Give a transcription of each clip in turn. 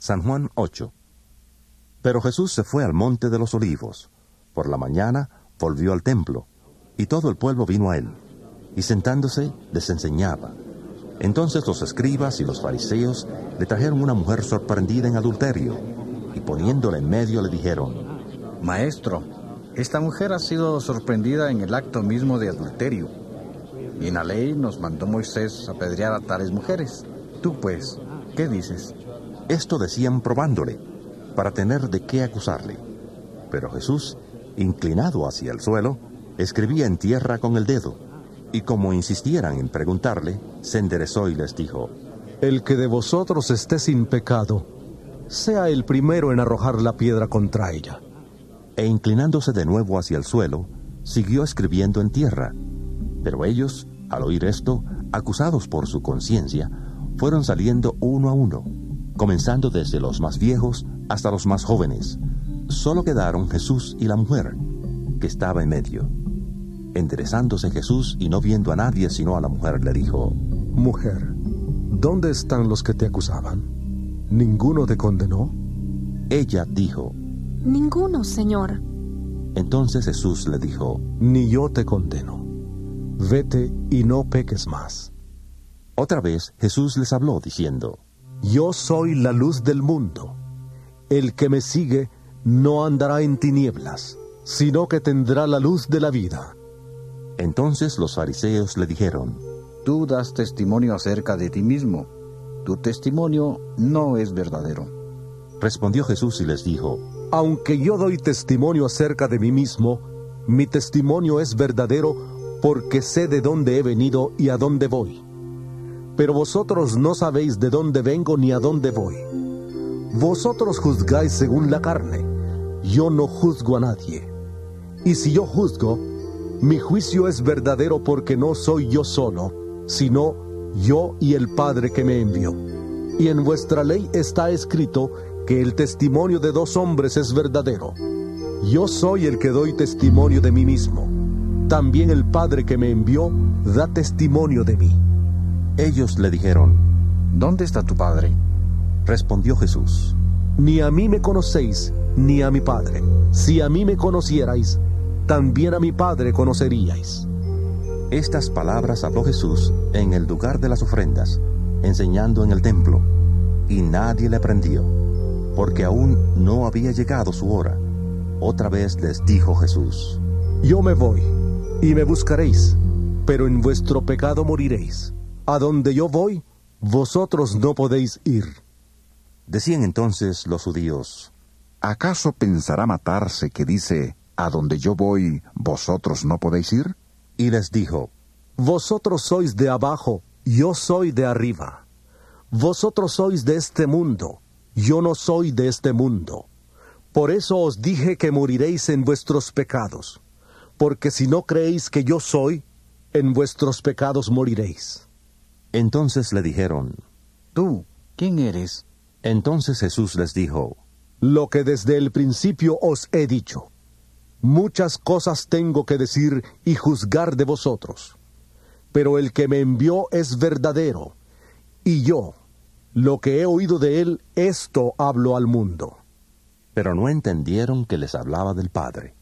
San Juan 8. Pero Jesús se fue al monte de los Olivos. Por la mañana volvió al templo, y todo el pueblo vino a él, y sentándose les enseñaba. Entonces los escribas y los fariseos le trajeron una mujer sorprendida en adulterio, y poniéndola en medio le dijeron: Maestro, esta mujer ha sido sorprendida en el acto mismo de adulterio, y en la ley nos mandó Moisés apedrear a tales mujeres. Tú pues, ¿qué dices? Esto decían probándole, para tener de qué acusarle. Pero Jesús, inclinado hacia el suelo, escribía en tierra con el dedo, y como insistieran en preguntarle, se enderezó y les dijo: El que de vosotros esté sin pecado, sea el primero en arrojar la piedra contra ella. E inclinándose de nuevo hacia el suelo, siguió escribiendo en tierra. Pero ellos, al oír esto, acusados por su conciencia, fueron saliendo uno a uno, comenzando desde los más viejos hasta los más jóvenes. Solo quedaron Jesús y la mujer, que estaba en medio. Enderezándose Jesús y no viendo a nadie sino a la mujer, le dijo: Mujer, ¿dónde están los que te acusaban? ¿Ninguno te condenó? Ella dijo: Ninguno, Señor. Entonces Jesús le dijo: Ni yo te condeno. Vete y no peques más. Otra vez Jesús les habló diciendo: Yo soy la luz del mundo. El que me sigue no andará en tinieblas, sino que tendrá la luz de la vida. Entonces los fariseos le dijeron: Tú das testimonio acerca de ti mismo. Tu testimonio no es verdadero. Respondió Jesús y les dijo: Aunque yo doy testimonio acerca de mí mismo, mi testimonio es verdadero porque sé de dónde he venido y a dónde voy. Pero vosotros no sabéis de dónde vengo ni a dónde voy. Vosotros juzgáis según la carne. Yo no juzgo a nadie. Y si yo juzgo, mi juicio es verdadero porque no soy yo solo, sino yo y el Padre que me envió. Y en vuestra ley está escrito que el testimonio de 2 hombres es verdadero. Yo soy el que doy testimonio de mí mismo. También el Padre que me envió da testimonio de mí. Ellos le dijeron: ¿Dónde está tu Padre? Respondió Jesús: Ni a mí me conocéis, ni a mi Padre. Si a mí me conocierais, también a mi Padre conoceríais. Estas palabras habló Jesús en el lugar de las ofrendas, enseñando en el templo, y nadie le prendió, porque aún no había llegado su hora. Otra vez les dijo Jesús: Yo me voy, y me buscaréis, pero en vuestro pecado moriréis. A donde yo voy, vosotros no podéis ir. Decían entonces los judíos: ¿Acaso pensará matarse que dice: a donde yo voy, vosotros no podéis ir? Y les dijo: Vosotros sois de abajo, yo soy de arriba. Vosotros sois de este mundo, yo no soy de este mundo. Por eso os dije que moriréis en vuestros pecados, porque si no creéis que yo soy, en vuestros pecados moriréis. Entonces le dijeron: ¿Tú quién eres? Entonces Jesús les dijo: Lo que desde el principio os he dicho. Muchas cosas tengo que decir y juzgar de vosotros, pero el que me envió es verdadero, y yo, lo que he oído de él, esto hablo al mundo. Pero no entendieron que les hablaba del Padre.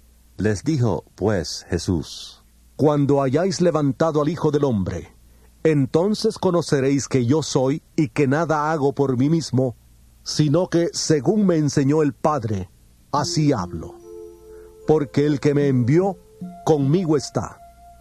Les dijo pues Jesús: Cuando hayáis levantado al Hijo del Hombre, entonces conoceréis que yo soy y que nada hago por mí mismo, sino que según me enseñó el Padre, así hablo. Porque el que me envió, conmigo está.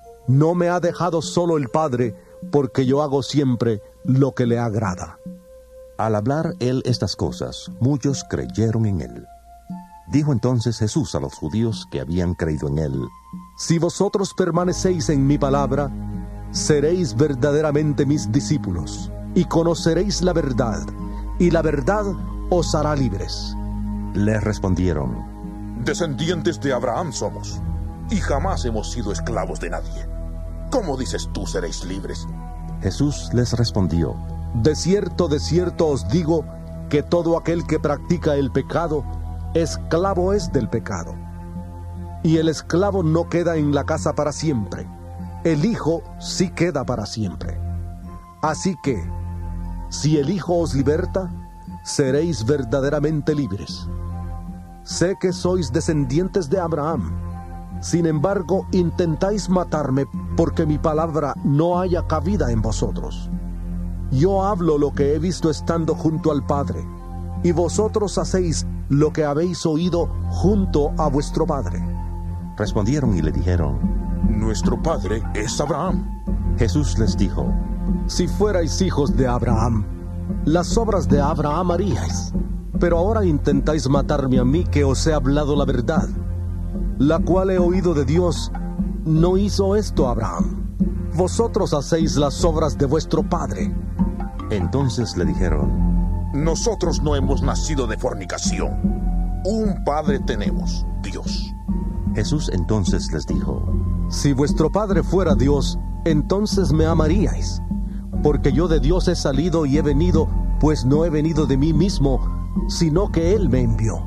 No me ha dejado solo el Padre, porque yo hago siempre lo que le agrada. Al hablar él estas cosas, muchos creyeron en él. Dijo entonces Jesús a los judíos que habían creído en él: Si vosotros permanecéis en mi palabra, seréis verdaderamente mis discípulos, y conoceréis la verdad, y la verdad os hará libres. Le respondieron: Descendientes de Abraham somos, y jamás hemos sido esclavos de nadie. ¿Cómo dices tú seréis libres? Jesús les respondió: de cierto os digo, que todo aquel que practica el pecado, esclavo es del pecado. Y el esclavo no queda en la casa para siempre, el Hijo sí queda para siempre. Así que, si el Hijo os liberta, seréis verdaderamente libres. Sé que sois descendientes de Abraham. Sin embargo, intentáis matarme porque mi palabra no haya cabida en vosotros. Yo hablo lo que he visto estando junto al Padre, y vosotros hacéis lo que habéis oído junto a vuestro padre. Respondieron y le dijeron: Nuestro padre es Abraham. Jesús les dijo: Si fuerais hijos de Abraham, las obras de Abraham haríais. Pero ahora intentáis matarme a mí, que os he hablado la verdad, la cual he oído de Dios. No hizo esto Abraham. Vosotros hacéis las obras de vuestro padre. Entonces le dijeron: Nosotros no hemos nacido de fornicación. Un padre tenemos, Dios. Jesús entonces les dijo: Si vuestro padre fuera Dios, entonces me amaríais, porque yo de Dios he salido y he venido, pues no he venido de mí mismo, sino que Él me envió.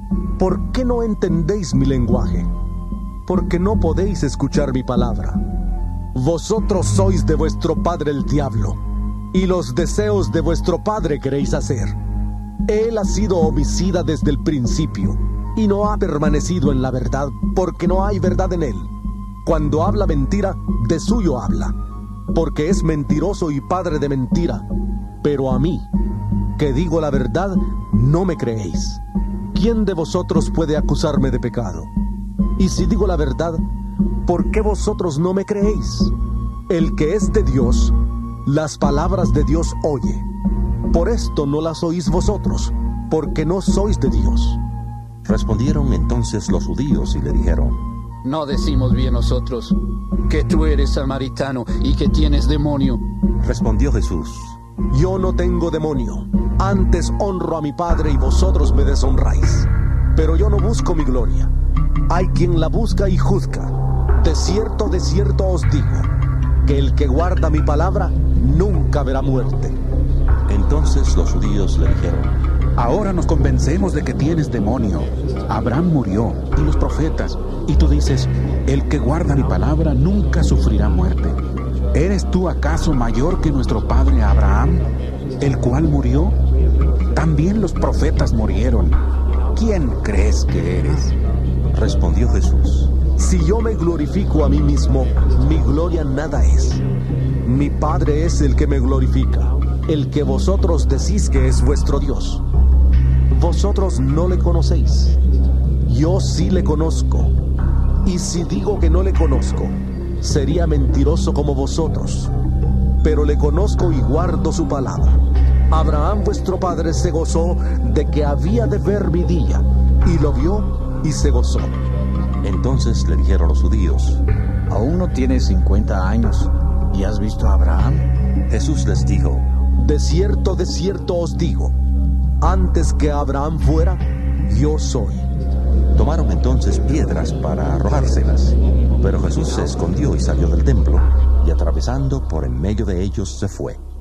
¿Por qué no entendéis mi lenguaje? Porque no podéis escuchar mi palabra. Vosotros sois de vuestro padre el diablo, y los deseos de vuestro padre queréis hacer. Él ha sido homicida desde el principio, y no ha permanecido en la verdad, porque no hay verdad en él. Cuando habla mentira, de suyo habla, porque es mentiroso y padre de mentira. Pero a mí, que digo la verdad, no me creéis. ¿Quién de vosotros puede acusarme de pecado? Y si digo la verdad, ¿por qué vosotros no me creéis? El que es de Dios, las palabras de Dios oye. Por esto no las oís vosotros, porque no sois de Dios. Respondieron entonces los judíos y le dijeron: ¿No decimos bien nosotros que tú eres samaritano y que tienes demonio? Respondió Jesús: Yo no tengo demonio, antes honro a mi Padre y vosotros me deshonráis. Pero yo no busco mi gloria. Hay quien la busca y juzga. De cierto os digo, que el que guarda mi palabra nunca verá muerte. Entonces los judíos le dijeron: Ahora nos convencemos de que tienes demonio. Abraham murió y los profetas, y tú dices: el que guarda mi palabra nunca sufrirá muerte. ¿Eres tú acaso mayor que nuestro padre Abraham, el cual murió? También los profetas murieron. ¿Quién crees que eres? Respondió Jesús: Si yo me glorifico a mí mismo, mi gloria nada es. Mi Padre es el que me glorifica, el que vosotros decís que es vuestro Dios. Vosotros no le conocéis. Yo sí le conozco. Y si digo que no le conozco, sería mentiroso como vosotros. Pero le conozco y guardo su palabra. Abraham vuestro padre se gozó de que había de ver mi día, y lo vio y se gozó. Entonces le dijeron los judíos: Aún no tienes 50 años, ¿y has visto a Abraham? Jesús les dijo: De cierto os digo, antes que Abraham fuera, yo soy. Tomaron entonces piedras para arrojárselas, pero Jesús se escondió y salió del templo, y atravesando por en medio de ellos se fue.